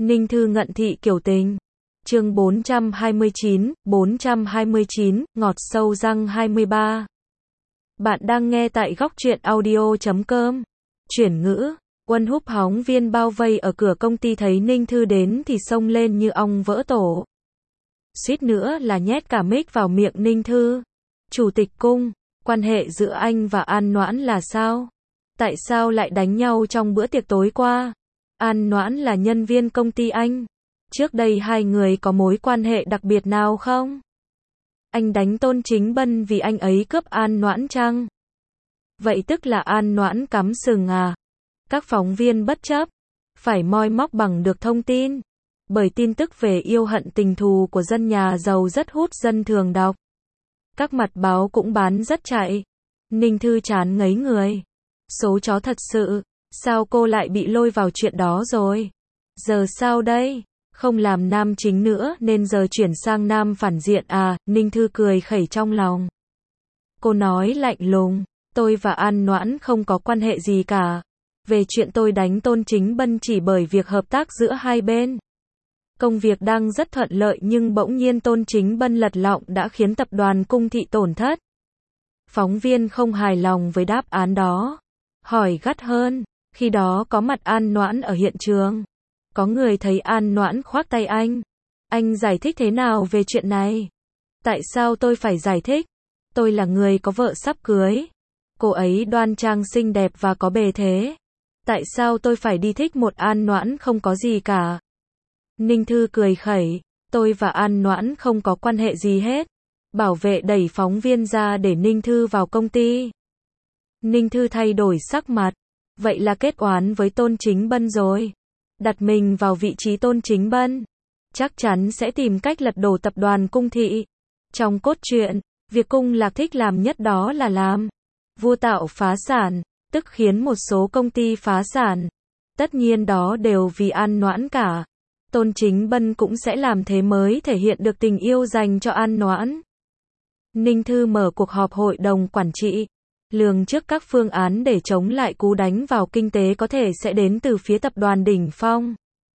Ninh Thư ngận thị kiểu tình. Chương 429, ngọt sâu răng 23. Bạn đang nghe tại góc truyện audio.com. Chuyển ngữ. Quân húp hóng viên bao vây ở cửa công ty thấy Ninh Thư đến thì xông lên như ong vỡ tổ. Suýt nữa là nhét cả mic vào miệng Ninh Thư. Chủ tịch cung, quan hệ giữa anh và An Noãn là sao? Tại sao lại đánh nhau trong bữa tiệc tối qua? An Noãn là nhân viên công ty anh. Trước đây hai người có mối quan hệ đặc biệt nào không? Anh đánh Tôn Chính Bân vì anh ấy cướp An Noãn chăng? Vậy tức là An Noãn cắm sừng à? Các phóng viên bất chấp, phải moi móc bằng được thông tin. Bởi tin tức về yêu hận tình thù của dân nhà giàu rất hút dân thường đọc. Các mặt báo cũng bán rất chạy. Ninh Thư chán ngấy người. Số chó thật sự, sao cô lại bị lôi vào chuyện đó rồi? Giờ sao đây? Không làm nam chính nữa nên giờ chuyển sang nam phản diện à? Ninh Thư cười khẩy trong lòng. Cô nói lạnh lùng, tôi và An Noãn không có quan hệ gì cả. Về chuyện tôi đánh Tôn Chính Bân chỉ bởi việc hợp tác giữa hai bên. Công việc đang rất thuận lợi nhưng bỗng nhiên Tôn Chính Bân lật lọng đã khiến tập đoàn Cung Thị tổn thất. Phóng viên không hài lòng với đáp án đó. Hỏi gắt hơn, khi đó có mặt An Noãn ở hiện trường. Có người thấy An Noãn khoác tay anh. Anh giải thích thế nào về chuyện này? Tại sao tôi phải giải thích? Tôi là người có vợ sắp cưới. Cô ấy đoan trang xinh đẹp và có bề thế. Tại sao tôi phải đi thích một An Noãn không có gì cả? Ninh Thư cười khẩy, tôi và An Noãn không có quan hệ gì hết. Bảo vệ đẩy phóng viên ra để Ninh Thư vào công ty. Ninh Thư thay đổi sắc mặt. Vậy là kết oán với Tôn Chính Bân rồi. Đặt mình vào vị trí Tôn Chính Bân. Chắc chắn sẽ tìm cách lật đổ tập đoàn Cung Thị. Trong cốt truyện, việc Cung Lạc thích làm nhất đó là làm vua tạo phá sản, tức khiến một số công ty phá sản. Tất nhiên đó đều vì An Noãn cả. Tôn Chính Bân cũng sẽ làm thế mới thể hiện được tình yêu dành cho An Noãn. Ninh Thư mở cuộc họp hội đồng quản trị. Lường trước các phương án để chống lại cú đánh vào kinh tế có thể sẽ đến từ phía tập đoàn Đỉnh Phong.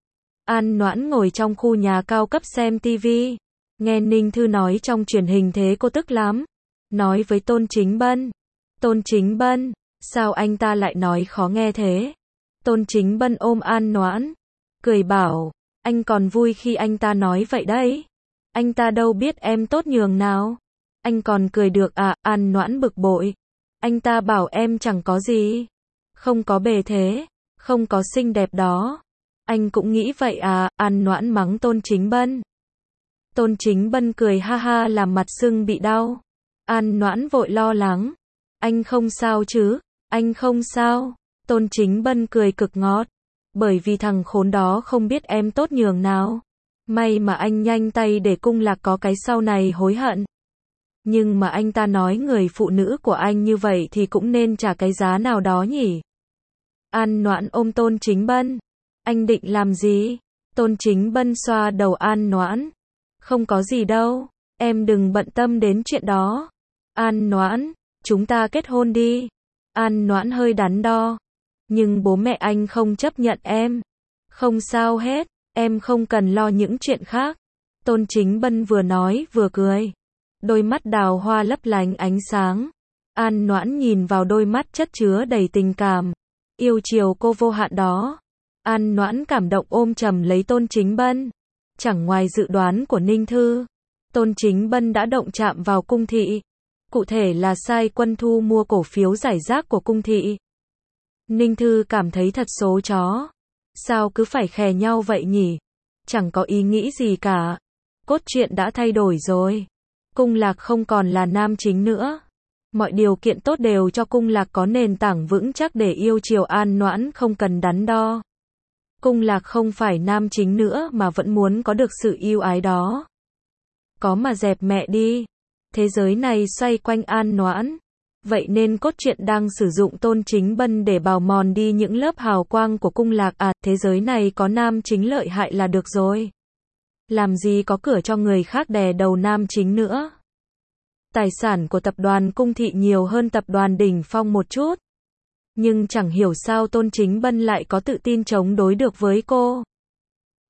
An Noãn ngồi trong khu nhà cao cấp xem TV. Nghe Ninh Thư nói trong truyền hình thế cô tức lắm. Nói với Tôn Chính Bân. Tôn Chính Bân, sao anh ta lại nói khó nghe thế? Tôn Chính Bân ôm An Noãn. Cười bảo, anh còn vui khi anh ta nói vậy đấy. Anh ta đâu biết em tốt nhường nào. Anh còn cười được à? An Noãn bực bội. Anh ta bảo em chẳng có gì. Không có bề thế. Không có xinh đẹp đó. Anh cũng nghĩ vậy à? An Noãn mắng Tôn Chính Bân. Tôn Chính Bân cười ha ha làm mặt sưng bị đau. An Noãn vội lo lắng. Anh không sao chứ? Anh không sao. Tôn Chính Bân cười cực ngọt. Bởi vì thằng khốn đó không biết em tốt nhường nào. May mà anh nhanh tay để Cung Lạc có cái sau này hối hận. Nhưng mà anh ta nói người phụ nữ của anh như vậy thì cũng nên trả cái giá nào đó nhỉ? An Noãn ôm Tôn Chính Bân. Anh định làm gì? Tôn Chính Bân xoa đầu An Noãn. Không có gì đâu. Em đừng bận tâm đến chuyện đó. An Noãn, chúng ta kết hôn đi. An Noãn hơi đắn đo. Nhưng bố mẹ anh không chấp nhận em. Không sao hết, em không cần lo những chuyện khác. Tôn Chính Bân vừa nói vừa cười. Đôi mắt đào hoa lấp lánh ánh sáng. An Noãn nhìn vào đôi mắt chất chứa đầy tình cảm. Yêu chiều cô vô hạn đó. An Noãn cảm động ôm chầm lấy Tôn Chính Bân. Chẳng ngoài dự đoán của Ninh Thư. Tôn Chính Bân đã động chạm vào Cung Thị. Cụ thể là sai Quân Thu mua cổ phiếu rải rác của Cung Thị. Ninh Thư cảm thấy thật số chó. Sao cứ phải khè nhau vậy nhỉ? Chẳng có ý nghĩ gì cả. Cốt truyện đã thay đổi rồi. Cung Lạc không còn là nam chính nữa. Mọi điều kiện tốt đều cho Cung Lạc có nền tảng vững chắc để yêu chiều An Noãn không cần đắn đo. Cung Lạc không phải nam chính nữa mà vẫn muốn có được sự yêu ái đó. Có mà dẹp mẹ đi. Thế giới này xoay quanh An Noãn. Vậy nên cốt truyện đang sử dụng Tôn Chính Bân để bào mòn đi những lớp hào quang của Cung Lạc à? Thế giới này có nam chính lợi hại là được rồi. Làm gì có cửa cho người khác đè đầu nam chính nữa. Tài sản của tập đoàn Cung Thị nhiều hơn tập đoàn Đỉnh Phong một chút. Nhưng chẳng hiểu sao Tôn Chính Bân lại có tự tin chống đối được với cô.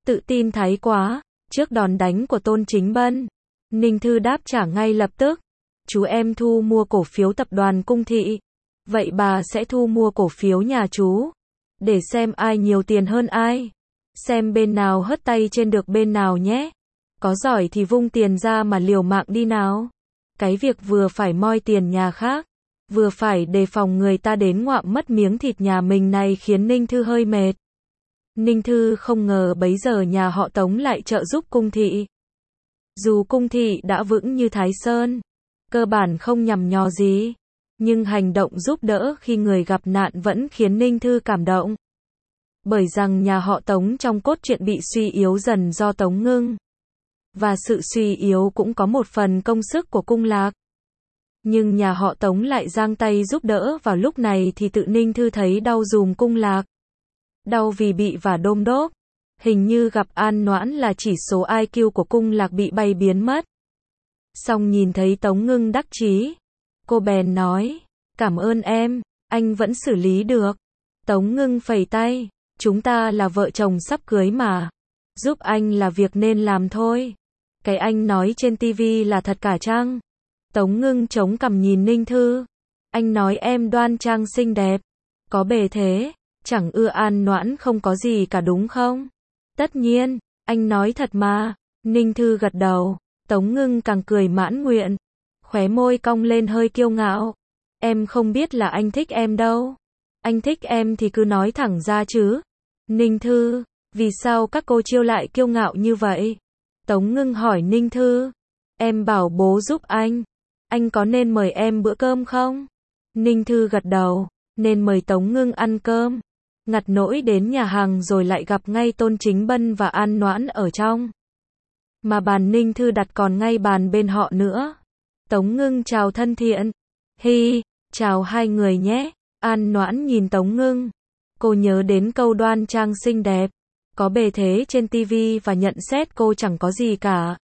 tự tin thái quá, trước đòn đánh của Tôn Chính Bân. Ninh Thư đáp trả ngay lập tức. Chú em thu mua cổ phiếu tập đoàn Cung Thị. Vậy bà sẽ thu mua cổ phiếu nhà chú. Để xem ai nhiều tiền hơn ai. Xem bên nào hất tay trên được bên nào nhé. Có giỏi thì vung tiền ra mà liều mạng đi nào. Cái việc vừa phải moi tiền nhà khác, vừa phải đề phòng người ta đến ngoạm mất miếng thịt nhà mình này khiến Ninh Thư hơi mệt. Ninh Thư không ngờ bấy giờ nhà họ Tống lại trợ giúp Cung Thị. Dù Cung Thị đã vững như Thái Sơn, cơ bản không nhằm nhò gì, nhưng hành động giúp đỡ khi người gặp nạn vẫn khiến Ninh Thư cảm động. Bởi rằng nhà họ Tống trong cốt truyện bị suy yếu dần do Tống Ngưng. Và sự suy yếu cũng có một phần công sức của Cung Lạc. Nhưng nhà họ Tống lại giang tay giúp đỡ vào lúc này thì tự Ninh Thư thấy đau dùm Cung Lạc. Đau vì bị vả đôm đốp. Hình như gặp An Noãn là chỉ số IQ của Cung Lạc bị bay biến mất. Xong nhìn thấy Tống Ngưng đắc chí, cô bèn nói, cảm ơn em, anh vẫn xử lý được. Tống Ngưng phẩy tay, chúng ta là vợ chồng sắp cưới mà. Giúp anh là việc nên làm thôi. Cái anh nói trên tivi là thật cả chăng? Tống Ngưng chống cằm nhìn Ninh Thư. Anh nói em đoan trang xinh đẹp. Có bề thế, chẳng ưa An Noãn không có gì cả đúng không? Tất nhiên, anh nói thật mà. Ninh Thư gật đầu. Tống Ngưng càng cười mãn nguyện. Khóe môi cong lên hơi kiêu ngạo. Em không biết là anh thích em đâu. Anh thích em thì cứ nói thẳng ra chứ. Ninh Thư, vì sao các cô chiêu lại kiêu ngạo như vậy? Tống Ngưng hỏi Ninh Thư. Em bảo bố giúp anh. Anh có nên mời em bữa cơm không? Ninh Thư gật đầu. Nên mời Tống Ngưng ăn cơm. Ngặt nỗi đến nhà hàng rồi lại gặp ngay Tôn Chính Bân và An Noãn ở trong. Mà bàn Ninh Thư đặt còn ngay bàn bên họ nữa. Tống Ngưng chào thân thiện. Hi, chào hai người nhé. An Noãn nhìn Tống Ngưng. Cô nhớ đến câu đoan trang xinh đẹp, có bề thế trên tivi và nhận xét cô chẳng có gì cả.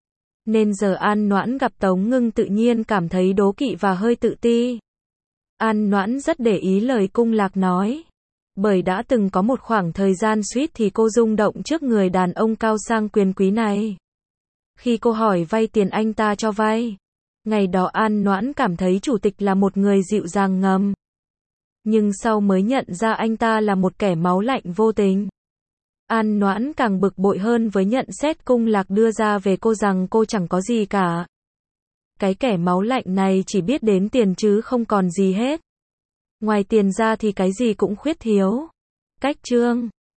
Nên giờ An Noãn gặp Tống Ngưng tự nhiên cảm thấy đố kỵ và hơi tự ti. An Noãn rất để ý lời Cung Lạc nói. Bởi đã từng có một khoảng thời gian suýt thì cô rung động trước người đàn ông cao sang quyền quý này. Khi cô hỏi vay tiền anh ta cho vay. Ngày đó An Noãn cảm thấy chủ tịch là một người dịu dàng ngầm. Nhưng sau mới nhận ra anh ta là một kẻ máu lạnh vô tình. An Noãn càng bực bội hơn với nhận xét Cung Lạc đưa ra về cô rằng cô chẳng có gì cả. Cái kẻ máu lạnh này chỉ biết đến tiền chứ không còn gì hết. Ngoài tiền ra thì cái gì cũng khuyết thiếu. Cách chương